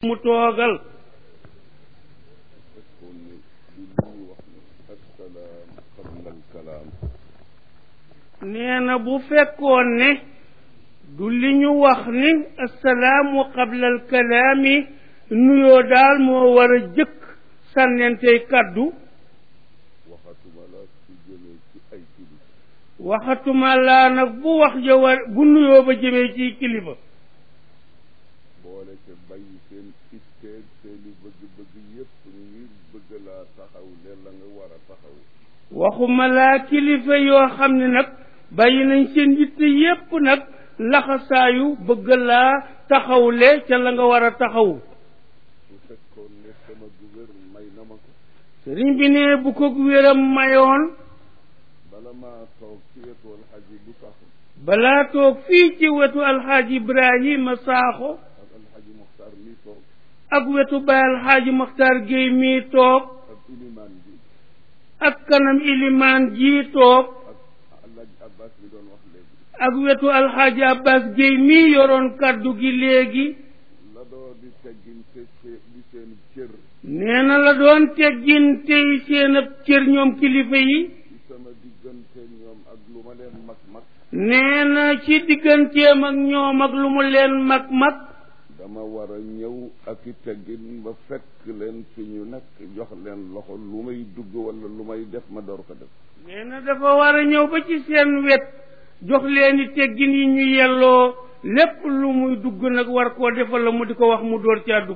mu toogal nee na bu fekkoon ne du li ñu wax ni assalaamu qabla al kalaami nuyoo daal moo war a jëkk sànnentey kàddu waxatuma laa nag bu wax ja war bu nuyoo ba jëmee ci kilifa boole te bàyyi seen itteeg seeni bëgg-bëgg yépp ngir bëgg laa taxaw leen la nga war a taxaw waxuma laa kilifa yoo xam ne nag bàyyi nañ seen yitte yépp nag laxasaayu bëgg laa taxawle ca la nga war a taxaw su fekkoon ne sama wér may na ma ko sëriñ bi ne bu ko wéram mayoon bala maa toog ci wetu alxaaji bu saaxo balaa toog fii ci wetu alxaaji Ibrahima Saaxo ak alxaaji Moxtaar mi toog ak wetu baay alxaaji Moxtaar Géey mi toog ak ilimaan ji ak kanam ilimaan ji toog ak alxaaji Abbas mi doon wax léegi ak wetu alxaaji Abbas Géey mi yoroon kàddu gi léegi la doon di teggin te di seen cër nee na la doon teggin tey seen ab cër ñoom kilifa yi ci sama diggante ñoom ak lu ma leen mag nee na ci digganteem ak ñoom ak lu mu leen mag dama war a ñëw ak i teggin ba fekk leen fi ñu nekk jox leen loxo lu may dugg wala lu may def ma door ko def nee na dafa war a ñëw ba ci seen wet jox leen i teggin yi ñu yelloo lépp lu muy dugg nag war koo defal la mu di ko wax mu door caa dugg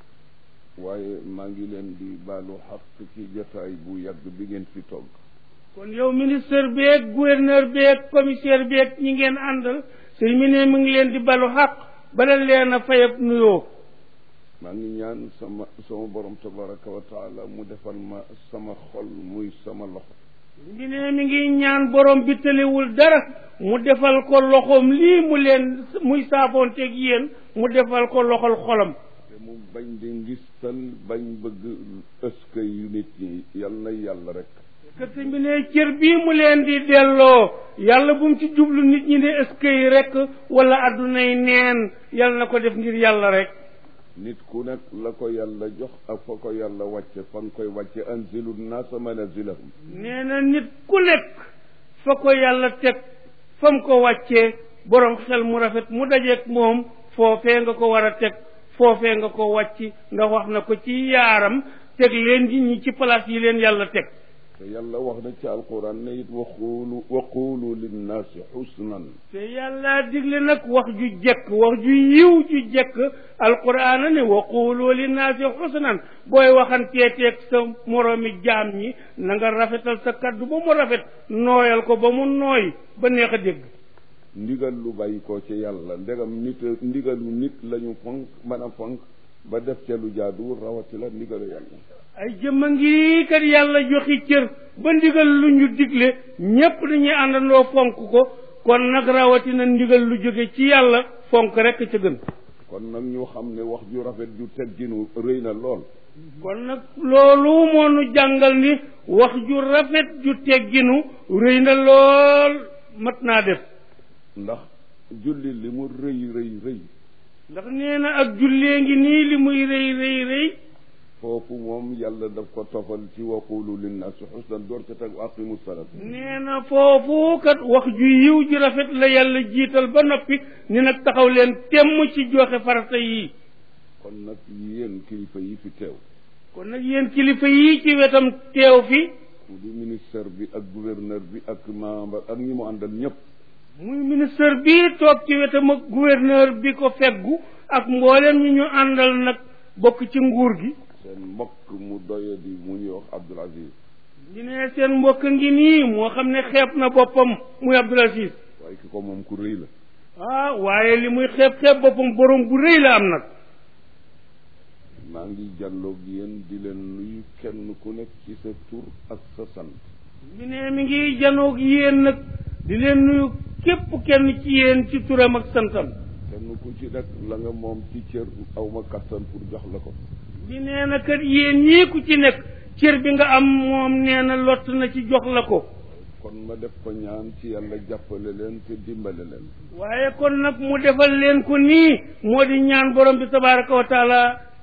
waaye maa ngi leen di baalu xaq ci jotaay bu yàgg bi ngeen fi togg kon yow ministre beeg gouverneur beeg commissaire beeg ñi ngeen àndal sëñ mi ne mu ngi leen di balu xaq bala leen a fayab nuyoo maa ngi ñaan sama borom tabaraka wa taala mu defal ma sama xol muy sama loxo mi ne mi ngi ñaan borom bi tëlewul dara mu defal ko loxoom lii mu leen muy saafoonteeg yéen mu defal ko loxol xolam te mu bañ di ngistal bañ bëgg ëska yu nit ñi yal na yàlla rek kër bi ne cër bii mu leen di delloo yàlla bu mu ci jublu nit ñi ne ëska yi rek wala addunay neen yàlla na ko def ngir yàlla rek nit ku nekk la ko yàlla jox ak fa ko yàlla wàcce fa nga koy wàcce anzilu naasa manazilahum nee na nit ku nekk fa ko yàlla teg fa mu ko wàccee borom xel mu rafet mu dajeeg moom foofee nga ko war a teg foofee nga ko wàcc nga wax na ko ci yaaram teg leen ñi ci place yi leen yàlla teg te yàlla wax na ci alquran ne it waqulu linnaasi xusnan te yàlla digle nag wax ju jekk wax ju yiw ju jekk alquran ne waqulu linnaasi xusnan booy waxanteeteeg sa moroomi jaam ñi na nga rafetal sa kaddu ba mu rafet nooyal ko ba mu nooy ba neex a dégg ndigal lu bàyyi ko ci yàlla ndegam ndigalu nit lañu fonk mën a fonk ba def ca lu jaaduwul rawati la ndigalu yàlla ay jëmma ngi kat yàlla joxi cër ba ndigal lu ñu digle ñépp dañuy àndandoo fonk ko kon nag rawatina ndigal lu jóge ci yàlla fonk rekk ca gën kon nag ñu xam ne wax ju rafet ju tegginu rëy na lool kon nag loolu moo nu jàngal ni wax ju rafet ju tegginu rëy na lool mat naa def ndax julli li mu rëy ndax nee na ak jullee ngi nii li muy rëy foofu moom yàlla daf ko tofal ci waqulu linnaasi xusnan door ca teg aqimu salaat nee na foofu kat wax ju yiw ju rafet la yàlla jiital ba noppi ni nag taxaw leen temm ci joxe farata yi kon nag yéen kilifa yi fi teew kon nag yéen kilifa yi ci wetam teew fi mu di ministère bi ak gouverneur bi ak membre ak ñi mu àndal ñëpp muy ministre bi toog ci wetam ak gouverneur bi ko feggu ak mboolem ñi ñu àndal nag bokk ci nguur gi seen mbokk mu doye di mu ñuy wax Abdoul Aziz ñu ne seen mbokk ngi nii moo xam ne xeeb na boppam muy Abdoul Aziz waaye ki ko moom ku rëy la waaye li muy xeeb boppam borom bu rëy la am nag maa ngi jàlloog yéen di leen nuyu kenn ku nekk ci sa tur ak sa sant ñu ne mi ngi janoog yéen nag di leen nuyu képp kenn ci yéen ci turam ak santam kenn ku ci nekk la nga moom ci cër awma kattan pour jox la ko bi nee na kat yéen ñii ku ci nekk cër bi nga am moom nee na lott na ci jox la ko kon ma def ko ñaan ci yàlla jàppale leen te dimbale leen waaye kon nag mu defal leen ko nii moo di ñaan borom bi tabaraka wa taala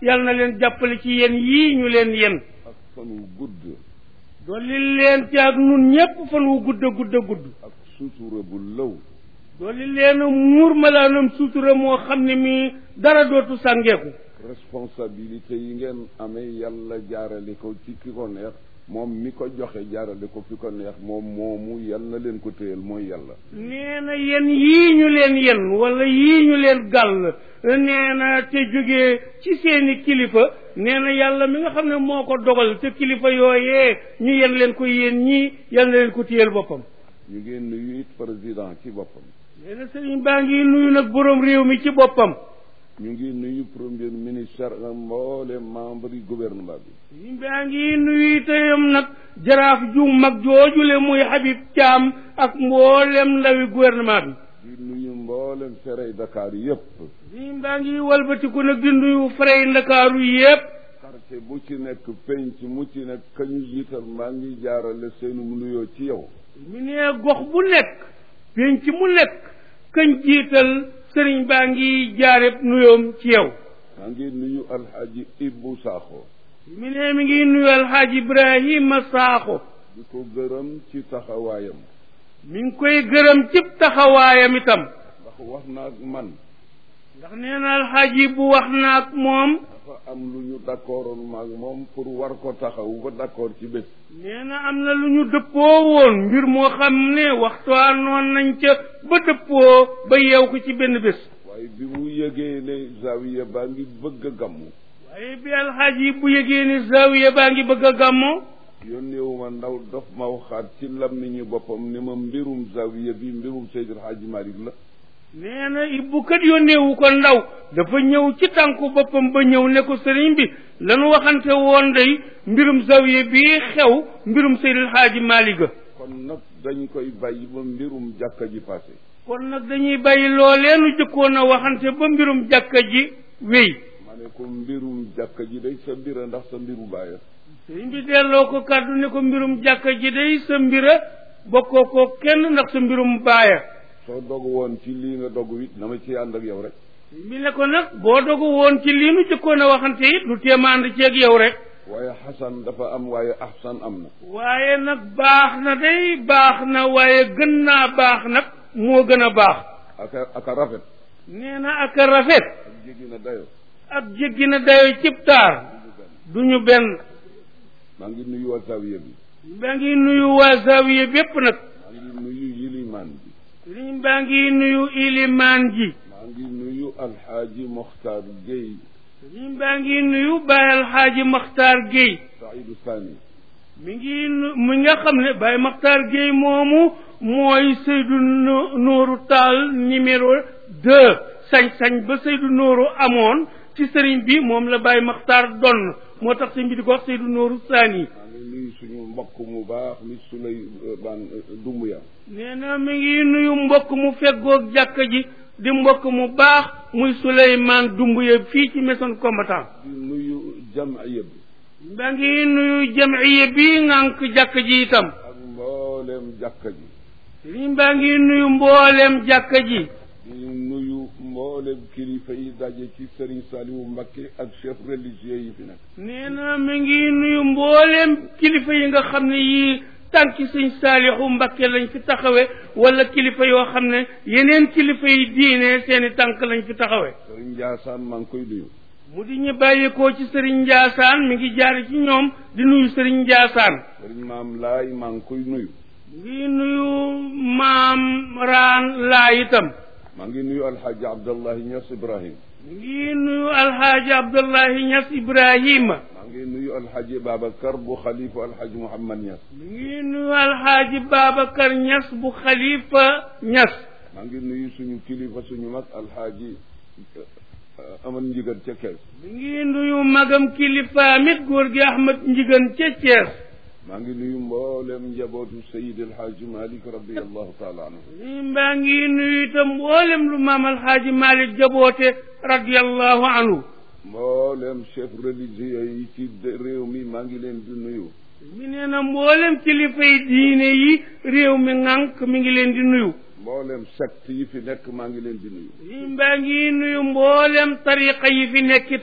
yal na leen jàppale ci yéen yii ñu leen yen ak fan wu gudd dolli leen ci ak nun ñépp fan wu gudd ak sutura bu lëw dolli leen muur malaanam sutura moo xam ne mi dara dootu sàngeeku responsabilité yi ngeen amee yàlla jaarale ko ci ki ko neex moom mi ko joxe jaarale ko fi ko neex moom moomu yal na leen ko téyel mooy yàlla nee na yéen yii ñu leen yen wala yii ñu leen gàll nee na te jógee ci seeni kilifa nee na yàlla mi nga xam ne moo ko dogal te kilifa yooyee ñu yen leen ko yéen ñii yal na leen ko téyel boppam ñu ngi nuyu it président ci boppam nee na sëriñ baa ngi nuyu nag boroom réew mi ci boppam ñu ngi nuyu premier ministre ak mboole membre yi gouvernement bi sëriñ baa ngi nuyu itam nag jaraaf ju mag joojule muy Habib Thiam ak mboolem ndawi gouvernement bi di nuyu mboolem ferey Dakar yépp sëriñ baa ngi walbatiku nag di nuyu ferey Ndakaaru yépp quartier bu ci nekk penc mu ci nekk kañu jiital maa ngi jaarale seenum nuyoo ci yow mi ne gox bu nekk penc mu nekk kañ jiital sëriñ baa ngi jaareb nuyoom ci yow maa ngi nuyu alxaaji Ibbu Saaxo mi ne mi ngi nuyu alxaaji Ibrahima Saaxo di ko gërëm ci taxawaayam mi ngi koy gërëm cib taxawaayam itam ndax wax na ak man ndax nee na alxaaji bu wax na ak moom dafa am lu ñu d'accordoon maag moom pour war ko taxaw ba d'accord ci bés nee na am na lu ñu dëppoo woon mbir moo xam ne waxtaanoon nañ ca ba dëppoo ba yeew ko ci benn bés waaye bi mu yëgee ne zawiya baa ngi bëgg a gàmmu waaye bi alxaaji bu yëgee ne zawiya baa ngi bëgg a gàmmoo yónneewu ma ndaw dof ma waxaat ci làmmiñu boppam ni ma mbirum zawiya bi mbirum Seydil Hadji Malick la nee na Ibbu kat yónneewu ko ndaw dafa ñëw ci tànku boppam ba ñëw ne ko sëriñ bi lanu waxante woon day mbirum zawiya bi xew mbirum Seydil Hadji Malick ga kon nag dañ koy bàyyi ba mbirum jàkka ji passé kon nag dañuy bàyyi loolee nu jëkkoon a waxante ba mbirum jàkka ji wéy ma ne ko mbirum jàkka ji day sa mbira ndax sa mbiru baaya sëriñ bi delloo ko kàddu ne ko mbirum jàkka ji day sa mbira bokkoo ko kenn ndax sa mbirum baaya soo dogu woon ci lii nga dogu it dama ci ànd ak yow rek mi ne ko nag boo dogu woon ci lii nu jëkkoon a waxante it lu téema ànd ci ak yow rek waaye xasan dafa am waaye ahsan am na waaye nag baax na day baax na waaye gën naa baax nag moo gën a baax ak a rafet nee na ak a rafet ak jéggi na dayo ak jéggi na dayo cib taar duñu benn maa ngi nuyu waa zawiya bi baa ngi nuyu waa zawiya bépp nag maa ngi nuyu yilimaan bi sëriñ baa ngi nuyu ilimaan ji maa ngi nuyu alxaaji Mokhtar Gueye sëriñ baa ngi nuyu Baay alxaaji Mokhtar Gueye Saïdou Sani mi nga xam ne Baay Mokhtar Gueye moomu mooy Seydou Nooru Taal numéro 2 sañ-sañ ba Seydou Nooru amoon ci sëriñ bi moom la Baay Mokhtar donn moo tax sëriñ bi di ko wax Seydou Nooru Sani maa ngi nuyu suñu mbokk mu baax mi Souleymane Doumbouya nee na mi ngi nuyu mbokk mu feggoog jàkka ji di mbokk mu baax muy Souleymane Doumbouya fii ci Maison Combattant di nuyu jamiya bi ba ngi nuyu jamiya bi ngànk jàkka ji itam ak mboolem jàkka ji sëriñ baa ngi nuyu mboolem jàkka ji di nuyu mboolem kilifa yi daje ci Serigne Saliou Mbacké ak chef religieux yi fi nekk nee na mi ngi nuyu mboolem kilifa yi nga xam ne yii tànki sëñ Saalihu Mbacké lañ fi taxawe wala kilifa yoo xam ne yeneen kilifa yi diine seeni tànk lañ fi taxawe Serigne Ndiassane maa ngi koy nuyu mu di ñu bàyyeekoo ci Serigne Ndiassane mi ngi jaari ci ñoom di nuyu Serigne Ndiassane Serigne Maam Laay maa ngi koy nuyu ngi nuyu Maam Raan Laay itam maa ngi nuyu alxaaji Abdallahi Niass Ibrahim mi ngi nuyu alxaaji Abdallahi Niass Ibrahima maa ngi nuyu alxaaji Babacar bu xalifa alxaaji Mouhamad Niass mi ngi nuyu alxaaji Babacar Niass bu xalifa Niass maa ngi nuyu suñu kilifa suñu mag alxaaji Amad Njigan ca Kees mi ngi nuyu magam kilifaam it góor gi Ahmad Njigan ca Cees maa ngi nuyu mboolem njabootu Seyid El Hadji Malick radiyallahu taala anhu maa ngi nuyu itam mboolem lu maam alxaaji Malick jaboote radiyallahu anhu mboolem chef religieux yi ci réew mi maa ngi leen di nuyu mi nee na mboolem kilifa yi diine yi réew mi ŋànk mi ngi leen di nuyu mboolem secte yi fi nekk maa ngi leen di nuyu mbaa ngi nuyu mboolem tariqa yi fi nekk itam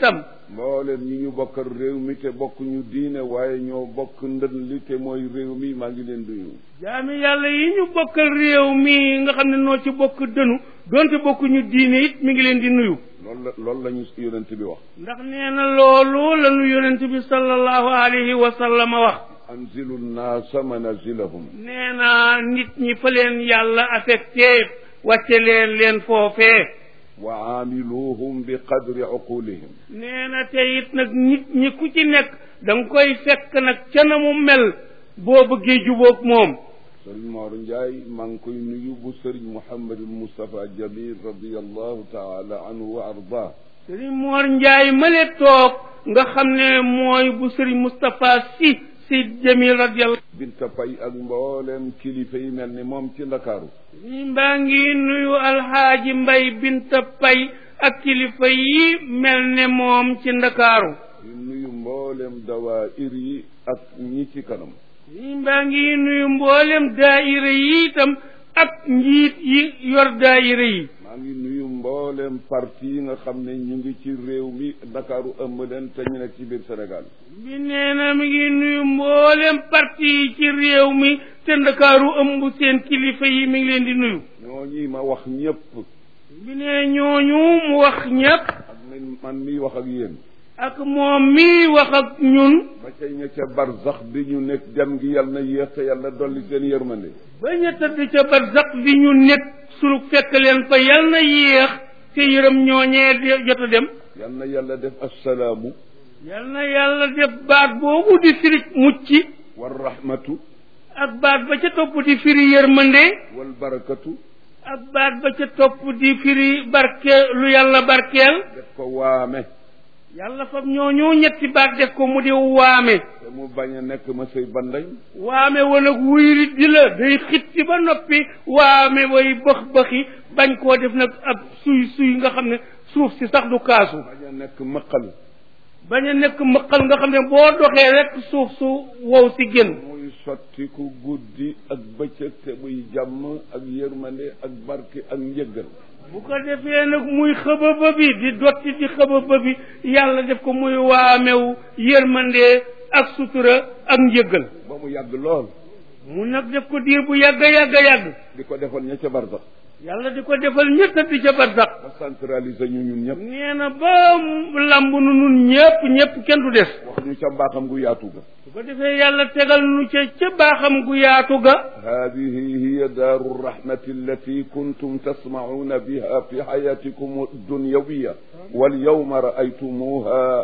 mbooleem ñi ñu bokkal réew mi te bokk ñu diine waaye ñoo bokk ndën li te mooy réew mi maa ngi leen duyu jaami yàlla yi ñu bokkal réew mi nga xam ne noo ci bokk dënu donte bokkuñu diine it mi ngi leen di nuyu loolu la ñu yonent bi wax ndax nee na loolu la ñu yonent bi sallallahu alayhi wa sallam wax anzilu nnaasa manazilahum nee na nit ñi fa leen yàlla affecté wàcce leen foofee wa aamiluhum bi qadri uqulihim nee na te it nag nit ñi ku ci nekk da nga koy fekk nag ca na mu mel boo bëggee jubóog moom sëriñ Mor Ndiaye maa ngi koy nuyu bu sëriñ Mouhamadul Moustapha Jamil radiallahu taala anhu wa ardah sëriñ Mor Ndiaye male toog nga xam ne mooy bu sëriñ Moustapha si Jamil radiallahu Binta Pay ak mboolem kilifa yi mel ni moom ci Ndakaaru mbaa ngi nuyu alxaaji Mbay Binta Pay ak kilifa yi mel ne moom ci Ndakaaru di nuyu mboolem dawaayir yi ak ñi ci kanam mbaa ngi nuyu mboolem daayira yi itam ak njiit yi yor daayira yi maa ngi nuyu mboolem parti yi nga xam ne ñu ngi ci réew mi Ndakaaru ëmb leen te ñu nekk ci biir Sénégal bi nee na mi ngi nuyu mboolem parti yi ci réew mi te Ndakaaru ëmb seen kilifa yi mi ngi leen di nuyu ñooñi ma wax ñëpp bi nee ñooñu mu wax ñëpp ak man miy wax ak yéen ak moom mi wax ak ñun ba ca ña ca barzax bi ñu nekk dem gi yàlla na yéex te yàlla dolli seen yërmande ba ña tëdd ca barzax bi ñu nekk sunu fekk leen fa yàlla na yéex te yërëm ñooñee jot a dem yàlla na yàlla def assalaamu yàlla na yàlla def baat boobu di firi mucc wal rahmatu ak baat ba ca topp di firi yërmande wal barakatu ak baat ba ca topp di firi barke lu yàlla barkeel def ko waame yàlla fab ñooñu ñetti baat def ko mu di waame te mu bañ a nekk ma sëy bandañ waame wala wuyrit di la day xitti ba noppi waame way bëx-bëxi bañ koo def nag ab suy nga xam ne suuf si sax du kaasu bañ a nekk mëqal bañ a nekk mëqal nga xam ne boo doxee rek suuf su wow si génn muy sottiku guddi ak bëccëg te muy jàmm ak yërmande ak barke ak njëggal bu ko defee nag muy xëbëba bi di dotti di xëbëba bi yàlla def ko muy waamewu yërmande ak sutura ak njëggal ba mu yàgg lool mu nag def ko diir bu yàgg di ko defal ña ca barsax yàlla di ko defal ñett di ca barsax ba centraliser ñu ñun ñëpp nee na ba lamb nu nun ñëpp kenn du des wax ñu ca mbaaxam gu yaatu ga su ko defee yàlla tegal nu ca baaxam gu yaatu ga hadihi hiya daaru rahmati allati kuntum tasmacuuna biha fi xayatikum addunyawiyya walyawma raaytumuha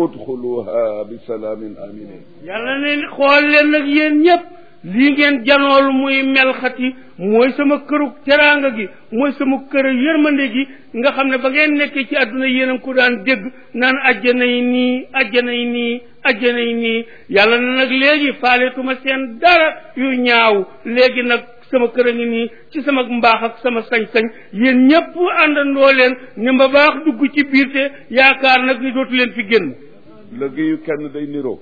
udxuluha bisalaamin aminin yàlla ne xool leen nag yéen ñëpp lii ngeen janool muy melxati mooy sama këru teraanga gi mooy sama kër yërmande gi nga xam ne ba ngeen nekkee ci àdduna yéen a ko daan dégg naan ajjana yi nii ajjana yi nii ajjana yi nii yàlla na nag léegi faaleetuma seen dara yu ñaaw léegi nag sama kër a ngi nii ci sama mbaax ak sama sañ-sañ yéen ñëpp àndandoo leen ne mba baax dugg ci biir te yaakaar nag ni dootu leen fi génn liggéeyu kenn day niroo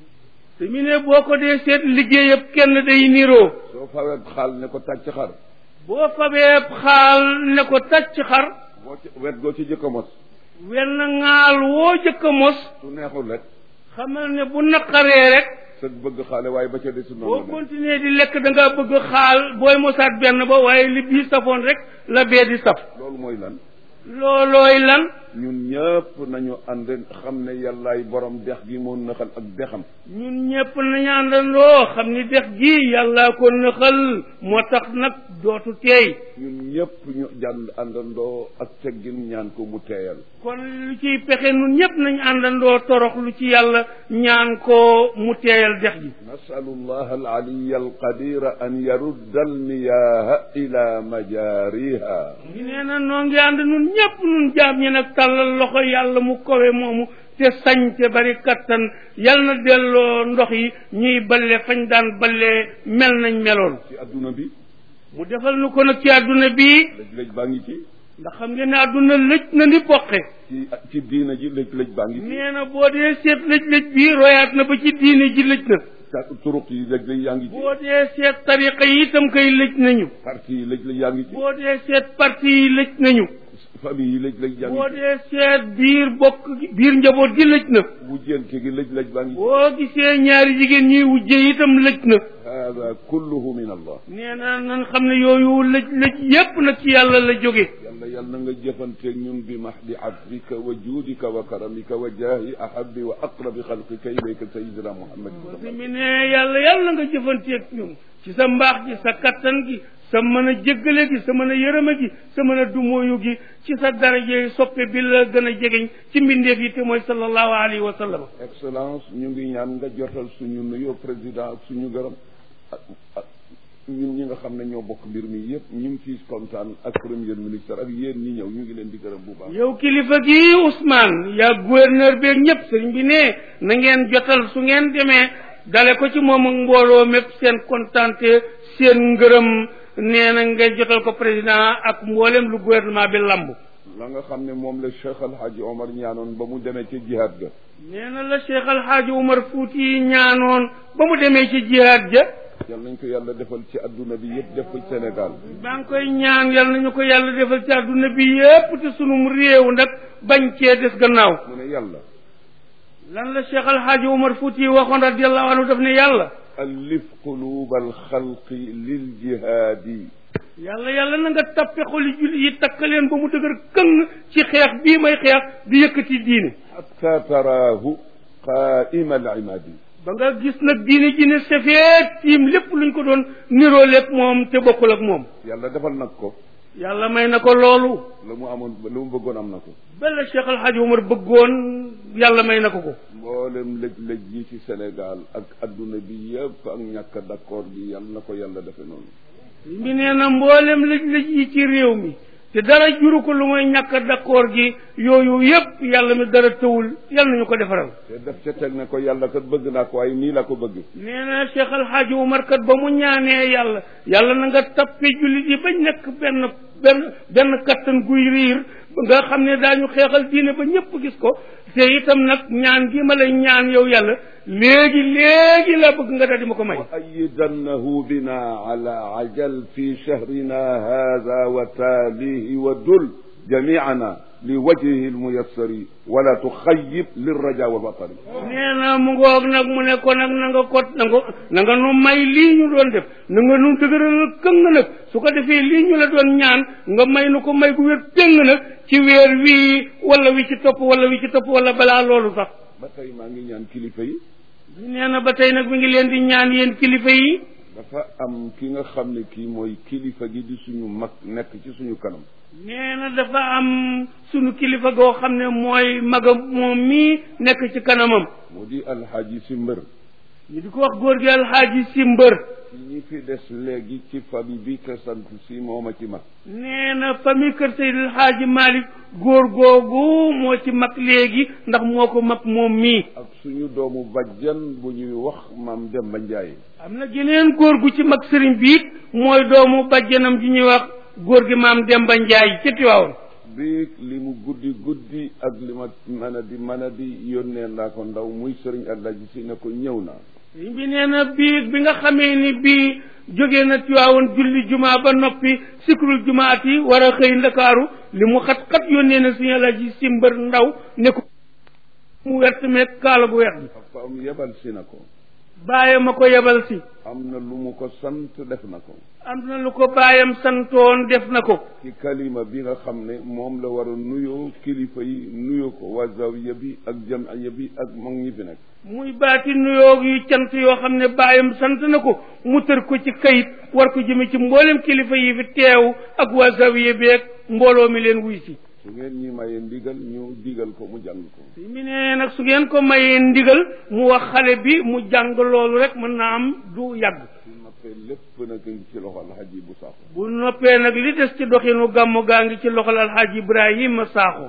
te mi ne boo ko dee seet liggéey yëpp kenn day niroo soo fawee xaal ne ko tàcc xar boo fabee xaal ne ko tàcc xar boo ci wet goo ci jëkk a mos wenn ŋaal woo jëkk a mos su neexul rek xamal ne bu naqaree rek sëg bëgg xaale waaye ba ca desu noonu boo continuer di lekk da ngaa bëgg xaal booy mosaat benn ba waaye li bii safoon rek la bee di saf loolu mooy lan loolooy lan ñun ñëpp nañu ànd xam ne yàllaay borom dex gi moo nëxal ak dexam ñun ñëpp nañu àndandoo xam ni dex gi yàllaa ko nëxal moo tax nag dootu teey ñun ñëpp ñu jànd àndandoo ak teggin ñaan ko mu teeyal kon lu ciy pexe ñun ñëpp nañu àndandoo torox lu ci yàlla ñaan ko mu teeyal dex gi nasalu llah alaliya alqadira an yarudda almiyaha ila majariha ñu nee na noo ngi ànd ñun ñëpp ñun jaam ñi nag tàllal loxo yàlla mu kowe moomu te sañ te bari kattan yal na delloo ndox yi ñuy balle fañ daan balle mel nañ meloon ci adduna bi mu defal nu ko nag ci adduna bi lëj baa ngi ci ndax xam ngeen ne adduna lëj na ni poqe ci diina ji lëj baa ngi ci nee na boo dee seet lëj bi royaat na ba ci diine ji lëj na turuq yi lëj yaa ngi ci boo dee seet tariqa yi itam koy lëj nañu parti yi lëj yaa ngi ci boo dee seet parti yi lëj nañu famille yi lëj-lëj jàng boo dee seet biir bokk biir njaboot gi lëj na wujjante gi lëj-lëj baa ngi boo gisee ñaari jigéen ñuy wujje itam lëj na hada kulluhu min allah nee na nan xam ne yooyu lëj yépp nag ci yàlla la jóge yàlla na nga jëfanteeg ñun bi mahdi abdika wa juudika wa karamika wa jaahi ahabi wa aqrabi xalqika ilayka sayidina muhammad mi ne yàlla na nga jëfanteeg ñun ci sa mbaax gi sa kattan gi sa mën a jéggale gi sa mën a yërëme gi sa mën a dumóoyu gi ci sa daraje soppe bi la gën a jegeñ ci mbindeef yi te mooy sallallahu alayhi wa sallam. excellence ñu ngi ñaan nga jotal suñu nuyoo président ak suñu gërëm ak ñun ñi nga xam ne ñoo bokk mbir mi yëpp ñu ngi ciy kontaan ak premier ministre ak yéen ñi ñëw ñu ngi leen di gërëm bu baax. yow kilifa gi Ousmane yaa gouverneur beeg ñëpp sëriñ bi ne na ngeen jotal su ngeen demee dale ko ci moom ak mbooloo mépp seen kontaante seen ngërëm nee na ngay jotal ko président ak mboolem lu gouvernement bi lamb. la nga xam ne moom la Cheikh Al Hadj Omar ñaanoon ba mu demee ci jihaad ga. nee na la Cheikh Al Hadj Omar Fouti ñaanoon ba mu demee ci jihaad ja. yal nañ ko yàlla defal ci adduna bi yëpp def ko ci Sénégal. maa ngi koy ñaan yal nañu ko yàlla defal ci adduna bi yëpp te sunum réew nag bañ cee des gannaaw. mu ne yàlla. lan la Cheikh Al Hadj Omar Fouti waxoon radiyallahu anhu daf ne yàlla. allif quluba alxalqi lil jihaadi. yàlla na nga tappe xoli julli yi takkaleen ba mu dëgër këng ci xeex bii may xeex di yëkkati diine. hatta taraahu qaa'ima al imaadi. ba nga gis nag diine ji ne safeet tiim lépp luñ ko doon nirooleeg moom te bokkul ak moom. yàlla defal nag ko. yàlla may na ko loolu. la mu amoon la mu bëggoon am na ko. bala Cheikh Al Hadj Omar bëggoon yàlla may na ko ko. mboolem lëj-lëj yi ci Sénégal ak adduna bi yëpp ak ñàkk d'accord bi yàlla na ko yàlla defe noonu. mi nee na mboolem lëj-lëj yi ci réew mi te dara juru ko lu mooy ñàkk d'accord gi yooyu yëpp yàlla mi dara tëwul yàlla nañu ko defaral. te def ca teg ne ko yàlla kat bëgg naa ko waaye nii la ko bëgg. nee na Cheikh Al Hadj Omar kat ba mu ñaanee yàlla na nga tappe jullit yi bañ nekk benn kattan guy riir nga xam ne daañu xeexal diine ba ñëpp gis ko te itam nag ñaan gi ma lay ñaan yow yàlla léegi la bëgg nga daal di ma ko may. wa ayidannahu bina ala ajal fi shahrina hada wa taalihi wa dul jamiana li wajhihi almuyassari wala tuxayib lirraja walwatani. nee na mu ngoog nag mu ne ko nag na nga nu may lii ñu doon def na nga nu dëgëral këng nag su ko defee lii ñu la doon ñaan nga may nu ko may gu wér këng nag ci weer wii wala wi ci topp wala balaa loolu sax. ba tey maa ngi ñaan kilifa yi. nee na ba tey nag mi ngi leen di ñaan yéen kilifa yi. dafa am ki nga xam ne kii mooy kilifa gi di suñu mag nekk ci suñu kanam. nee na dafa am suñu kilifa goo xam ne mooy magam moom mii nekk ci kanamam. mu di alxaaji si mbër. ñu di ko wax góor gi alxaaji si mbër. ci ñi fi des léegi ci famille bi ka sant si mooma ci mag. nee na famille kër Seydil Xaaji Malick góor googu moo ci mag léegi ndax moo ko mag moom mii. ak suñu doomu bajjan bu ñuy wax maam Demba Ndiaye. am na geneen góor gu ci mag sëriñ bi it mooy doomu bajjanam ji ñuy wax góor gi maam Demba Ndiaye ci Tiwaawoon. bi li mu guddi ak li ma mën a di yónnee naa ko ndaw muy sëriñ Alaaji si ne ko ñëw naa. bi nee na bi nga xamee ni bii jógee na Tiwaawoon julli jumaa ba noppi sikrul jumaat yi war a xëy Ndakaaru li mu xat-xat yónnee na suñu Alaaji si mbër ndaw ne ko mu wert meeg kaala gu weex bi. papaam yebal si na ko. baayam a ko yebal si. am na lu mu ko sant def na ko. am na lu ko baayam santoon def na ko. ci kalima bi nga xam ne moom la war a nuyoo kilifa yi nuyoo ko waa zawiya bi ak jamiya bi ak mag ñi fi nekk. muy baati nuyoo yu cant yoo xam ne baayam sant na ko mu tër ko ci kayit war ko jëme ci mboolem kilifa yi fi teew ak waa zawiya bi ak mbooloo mi leen wuy si. su ngeen ñi mayee ndigal ñu digal ko mu jàng ko. mi ne nag su ngeen ko mayee ndigal mu wax xale bi mu jàng loolu rek mën naa am du yàgg. su noppee lépp nag ci loxol Alxaaji bu Saaxo. bu noppee nag li des ci doxinu gàmmu gaa ngi ci loxol Alxaaji Ibrahima Saaxo.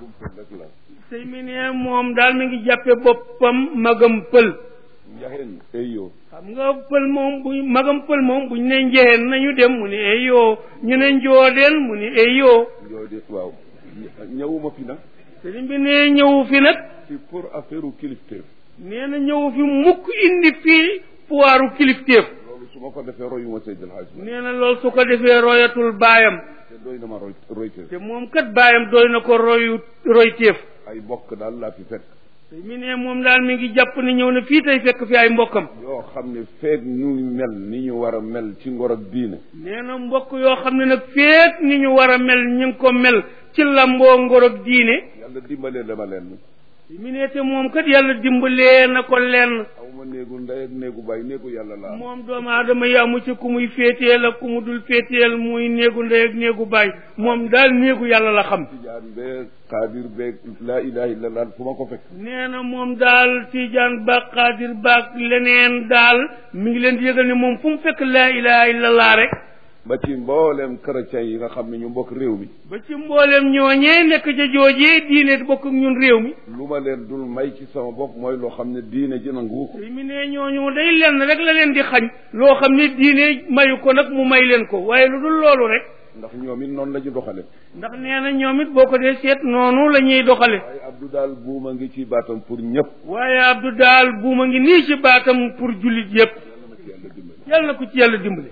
sëñ mi ne moom daal mi ngi jàppe boppam magam pël. njaxeen eyoo. xam nga pël moom magam pël moom buñ ne njexeen nañu dem mu ni eyoo ñu ne njoodeen mu ni eyoo. njoodeen waaw ñëwuma fi nag. sëriñ bi ne ñëwu fi nag. ci pour affaire kilifteef. nee na ñëwu fi mukk indi fii puwaaru kilifteef. loolu su ma ko defee royuma Seydil Hadj Malick nee na loolu su ko defee royatul baayam te doy na ma royteef te moom kat baayam doy na ko royteef ay bokk daal laa fi fekk mi ne moom daal mi ngi jàpp ni ñëw na fii tey fekk fi ay mbokkam yoo xam ne feeg ñu mel ni ñu war a mel ci ngor ak diine nee na mbokk yoo xam ne nag feek ni ñu war a mel ñu ngi ko mel ci lamboo ngor ak diine yàlla dimbalee dama leen mi ne te moom kat yàlla dimbalee na ko lenn aw ma néegu ndey ak néegu baay néegu yàlla laa moom doomu aadama yi amu ci ku muy féeteel ak ku mu dul féeteel muy néegu ndey ak néegu baay moom daal néegu yàlla la xam tijaan beeg xaadir beeg laa ilaha illallah fu ma ko fekk nee na moom daal tijaan baag xaadir baag leneen daal mi ngi leen di yëgal ne moom fu mu fekk laa ilaha illallah rek ba ci mbooleem chrétien yi nga xam ne ñu bokk réew mi ba ci mbooleem ñooñee nekk ca joojee diine bokk ak ñun réew mi lu ma leen dul may ci sama bopp mooy loo xam ne diine ji nangu ko mi ne ñooñu day lenn rek la leen di xañ loo xam ne diine mayu ko nag mu may leen ko waaye lu dul loolu rek ndax ñoom it noonu la ñu doxale ndax nee na ñoom it boo ko dee seet noonu la ñuy doxale waaye Abdou daal buuma ngi ci baatam pour ñëpp waaye Abdou daal buuma ngi nii ci baatam pour jullit yëpp yàlla na ko ci yàlla dimbale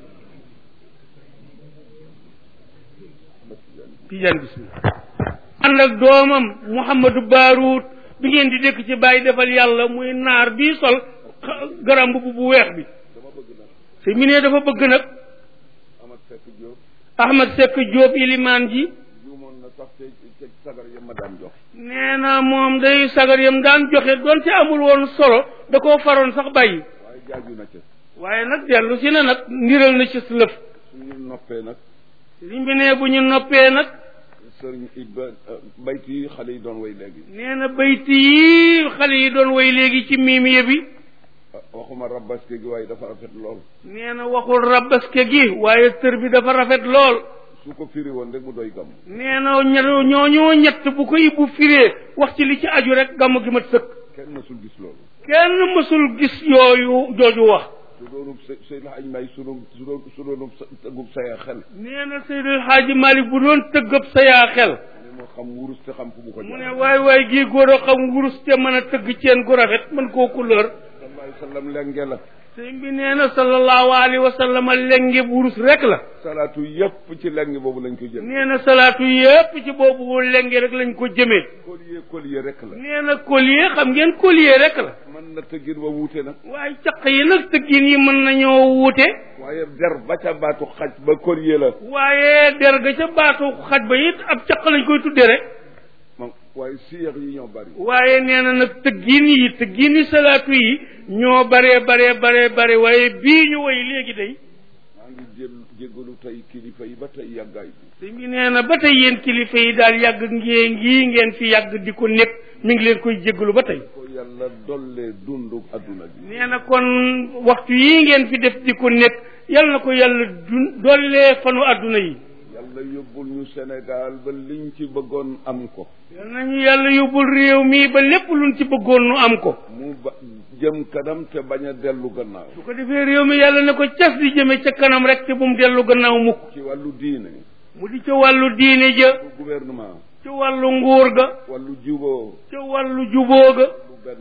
Tijaan bismillah ànd ak doomam Mouhamadou Barout bi ngeen di dëkk ci bàyyi defal yàlla muy naar bii sol garam bu weex bi si mi ne dafa bëgg nag Ahmad Seck Diop ilimaan ji nee na moom day sagar yam daan joxe doon ci amul woon solo da koo faroon sax bàyyi waaye nag dellu si na nag ndiral na ci lëf sëriñ bi ne bu ñu noppee nag sëriñ Ibba bayti yi xale yi doon way léegi nee na bayti yi xale yi doon way léegi ci miimiye bi waxuma rabaske gi waaye dafa rafet lool nee na waxul rabaske gi waaye tër bi dafa rafet lool su ko firi woon rek mu doy gàmm nee na ñooñoo ñett bu ko Ibbu firee wax ci li ci aju rek gàmm gi mat sëkk kenn mësul gis loolu kenn mësul gis yooyu jooju wax su doonub Seydil Hadji Malick su doonub tëggub sayaa xel nee na Seydil Hadji Malick bu doon tëggab sayaa xel ne moo xam wurus te xam fu mu ko mu ne waay gii góor a xam wurus te mën a tëgg ceen gu rafet mën koo couleur sallallahu alayhi wa sallam lenge la sëñ bi nee na sallallahu alayhi wa sallam lenge wurus rek la salaatu yëpp ci lenge boobu lañ ko jëmee nee na salaatu yëpp ci boobu lenge rek lañ ko jëmee collier rek la nee na collier xam ngeen collier rek la mën na tëggin wa wuute nag waaye caq yi nag tëggin yi mën nañoo wuute waaye der ba ca baatu xaj ba collier la waaye der ga ca baatu xaj ba it ab caq lañ koy tuddee rek waaye siyeex yi ñoo bari waaye nee na nag tëggin yi salaatu yi ñoo bare waaye bii ñu woy léegi day maa ngi jéggalu tey kilifa yi ba tey yàggaay bi sëñ bi nee na ba tey yéen kilifa yi daal yàgg ngeen fi yàgg di ko nekk mi ngi leen koy jéggalu ba tey ko yàlla dollee dundu adduna bi nee na kon waxtu yii ngeen fi def di ko nekk yàlla na ko yàlla dollee fanu adduna yi yàlla yóbbul ñu Sénégal ba liñ ci bëggoon am ko yàlla nañu yàlla yóbbul réew mi ba lépp luñ ci bëggoon nu am ko mu ba jëm kanam te bañ a dellu gannaaw su ko defee réew mi yàlla na ko cas di jëme ca kanam rek te bu mu dellu gannaaw mukk ci wàllu diine mu di ca wàllu diine ja gouvernement ca wàllu nguur ga wàllu juboo ca wàllu juboo ga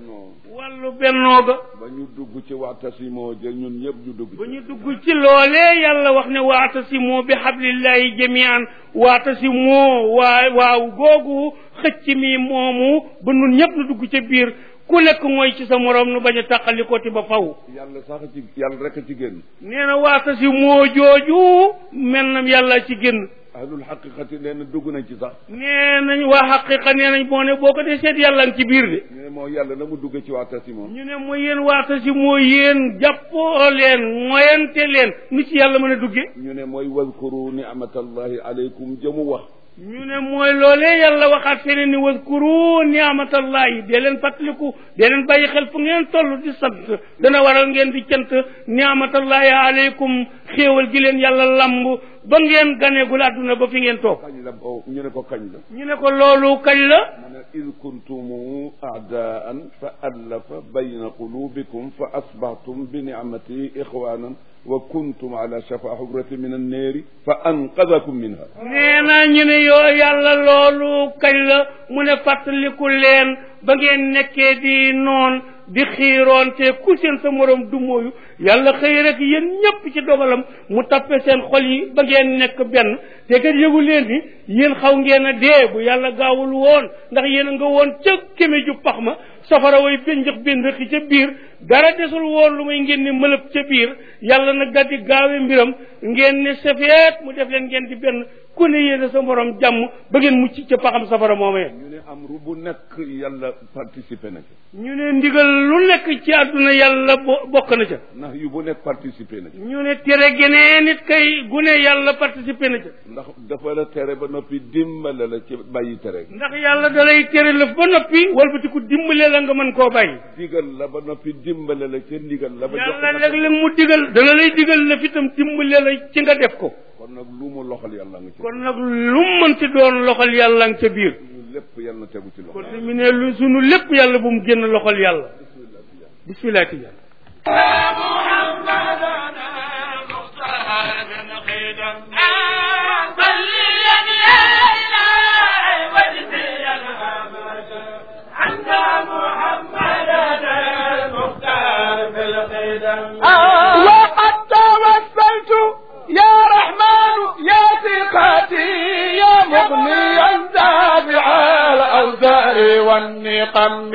wàllu bennoo ga ba ñu dugg ci waatasimoo jël ñun ñëpp ñu dugg ba ñu dugg ci loolee yàlla wax ne waatasimoo bi hablillahi jamian waatasimoo waaw googu xëcc mi moomu ba ñun ñëpp ñu dugg ca biir ku nekk mooy ci sa morom nu bañ a tàqalikoo ti ba faw yàlla sax ci yàlla rek a ci génn nee na waatasimoo jooju mel na yàlla ci génn ahlul xaqiqati nee na dugg nañ ci sax nee nañ waa xaqiqa nee nañ boo ne boo ko dee seet yàlla ngi ci biir de ñu ne moo yàlla na mu dugg ci waatasimoo ñu ne mooy yéen waatasimoo yéen jàppoo leen moyante leen ni ci yàlla mën a dugge ñu ne mooy wadkuru ni'matallahi alaykum jëmu wax ñu ne mooy loolee yàlla waxaat feneen ni wadkuru ni'matallahi dee leen fàttaliku dee leen bàyyi xel fu ngeen toll di sant dana waral ngeen di cant ni'matallahi alaykum xéewal gi leen yàlla lamb ba ngeen ganeegul àdduna ba fi ngeen toog kañ la ñu ne ko kañ la ñu ne ko loolu kañ la mu ne id kuntum a'daan fa allafa bayna qulubikum fa asbahtum bi ni'mati ixwanan wa kuntum ala shafa hubrati min anneeri fa anqadakum minha nee na ñu ne yoo yàlla loolu kañ la mu ne fàttaliku leen ba ngeen nekkee di noon di xiiroonte ku seen sa morom du mooyu yàlla xëy rek yéen ñëpp ci dogalam mu tappe seen xol yi ba ngeen nekk benn te kat yëgu leen ni yéen xaw ngeen a dee bu yàlla gaawul woon ndax yéen a nga woon ca kéme ju pax ma safara way benjëx benjëxi ca biir dara desul woon lu may ngeen ne mëlëb ca biir yàlla nag daal di gaawe mbiram ngeen ne safeet mu def leen ngeen di benn ku ne yéene sa morom jàmm ba ngeen mucc ca paxam safara moomee. ñu ne am ru bu nekk yàlla participé na ci. ñu ne ndigal lu nekk ci àdduna yàlla bokk na ca. ndax yu bu nekk participé na ci. ñu ne tere geneen nit kay gu ne yàlla participé na ca. ndax dafa la tere ba noppi dimbale la ci bàyyi tere. ndax yàlla da lay tere lëf ba noppi walbatiku dimbale la nga mën koo bàyyi. digal la ba noppi dimbale la ci ndigal la. ba jox yàlla léeg-léeg mu digal dana lay digal la fi tam dimbale la ci nga def ko. kon nag lu mu loxal yàlla nga ci. kon nag lu mu mënti doon loxal yàlla nga ca biir. sunu lépp yàlla na tegu ci loxo. kon mi ne lu sunu lépp yàlla bu mu génn loxal yàlla. bismillah tijaan. وقد توسلت يا رحمن يا ثقتي يا مغنيا دافع الاوزار والنقم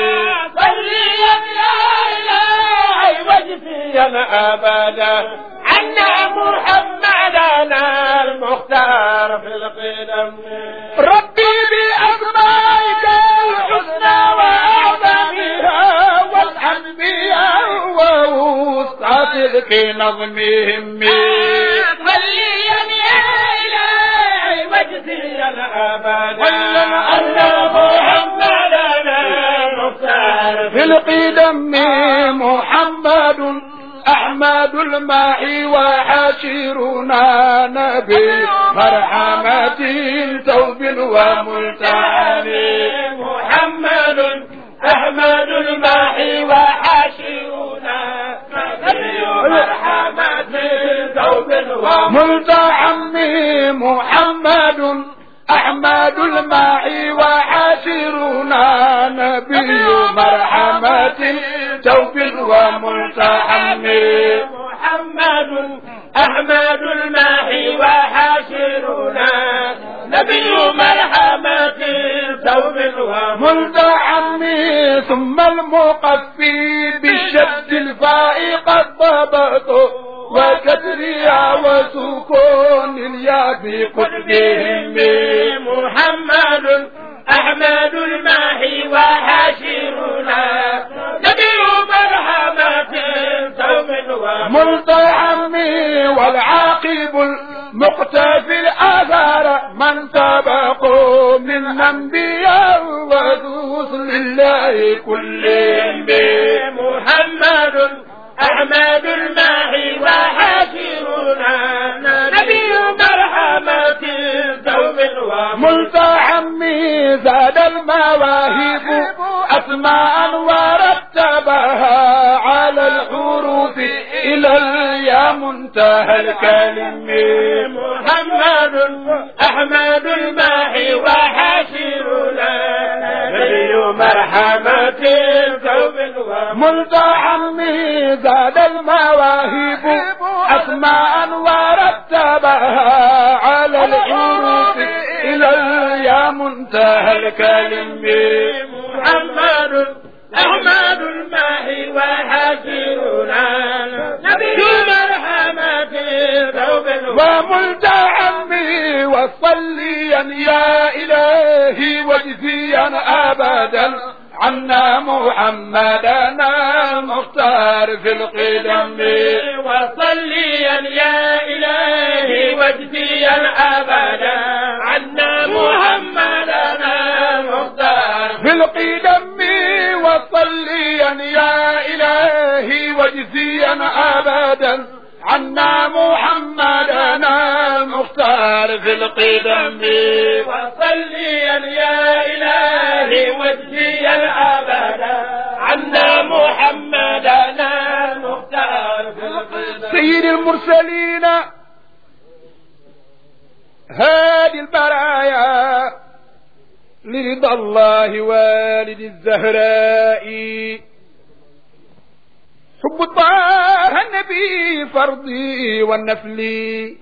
صليا يا الهي واجزيا ابدا عنا محمدنا المختار في القدم ربي باسمائك الحسنى واعظمها والانبياء ووسعة تلك نظمهم صليا يا الهي واجزيا ابدا ان محمدنا المختار في القدم محمد أحمد الماحي وحاشرنا نبي مرحمة توب وملتحن محمد أحمد الماحي وحاشرنا نبي مرحمة توب وملتحن محمد أحمد الماحي وحاشرنا نبي مرحمة توب وملتحم محمد أحمد الماحي وحاشرنا نبي مرحمة توب وملتحم ثم المقفي بالشد الفاء قد ضبطه وكسرها وسكون الياء بقطبهم محمد أحمد الماحي وحاشرنا نبي مرحمة توب وملتحم والعاقب المقتفي الآثار من سبقوا من الأنبياء ورسل الله كلهم محمد أحمد الماحي وحاشرنا نبي مرحمة توب وملتحم زاد المواهب أسماء ورتبها على الحروف إلى اليا منتهى الكلم محمد أحمد الماحي وحاشرنا نبي مرحمة توب وملتحم زاد المواهب أسماء ورتبها على الحروف إلى اليا منتهى الكلم محمد أحمد الماحي وحاشرنا نبي مرحمة توب وملتحم وصليا يا إلهي واجزيا أبدا عنا محمدنا المختار في القدم وصليا يا إلهي واجزيا أبدا عنا محمدنا المختار في القدم وصليا يا إلهي واجزيا أبدا عنا محمدنا المختار في القدم وصليا يا إلهي واجزيا أبدا عنا محمدنا المختار في القدم سيد المرسلين هادي البرايا لرضا الله والد الزهراء حب طه النبي فرضي والنفلي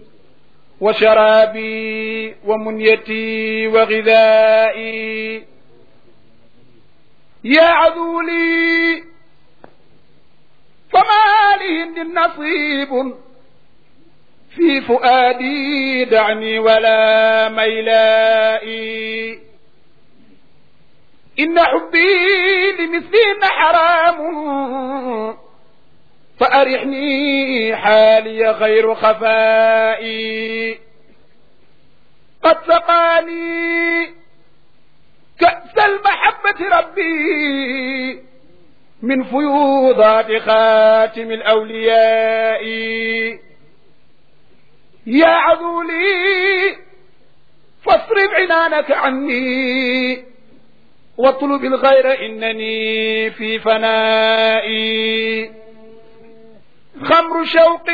وشرابي ومنيتي وغذائي يا عذولي فما لهن نصيب في فؤادي دعني ولا ميلائي إن حبي لمثلهن حرام فأرحني حالي غير خفائي قد سقاني كأس المحبة ربي من فيوضات خاتم الأولياء يا عذولي فاصرف عنانك عني واطلب الغير إنني في فنائي خمر شوق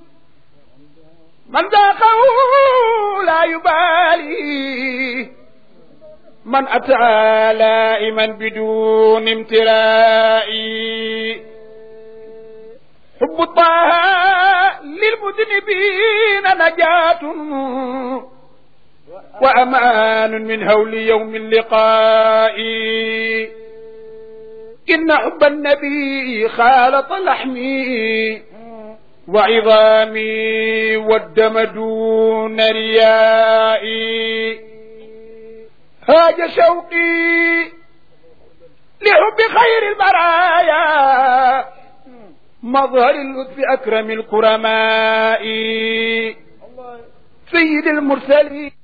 من ذاقه لا يبالي من أتى لائما بدون امترائي حب الطه للمذنبين نجاة وأمان من هول يوم اللقاء إن حب النبي خالط لحمي وعظامي والدم دون ريائي هاج شوقي لحب خير البرايا مظهر اللطف أكرم الكرماء سيد المرسلين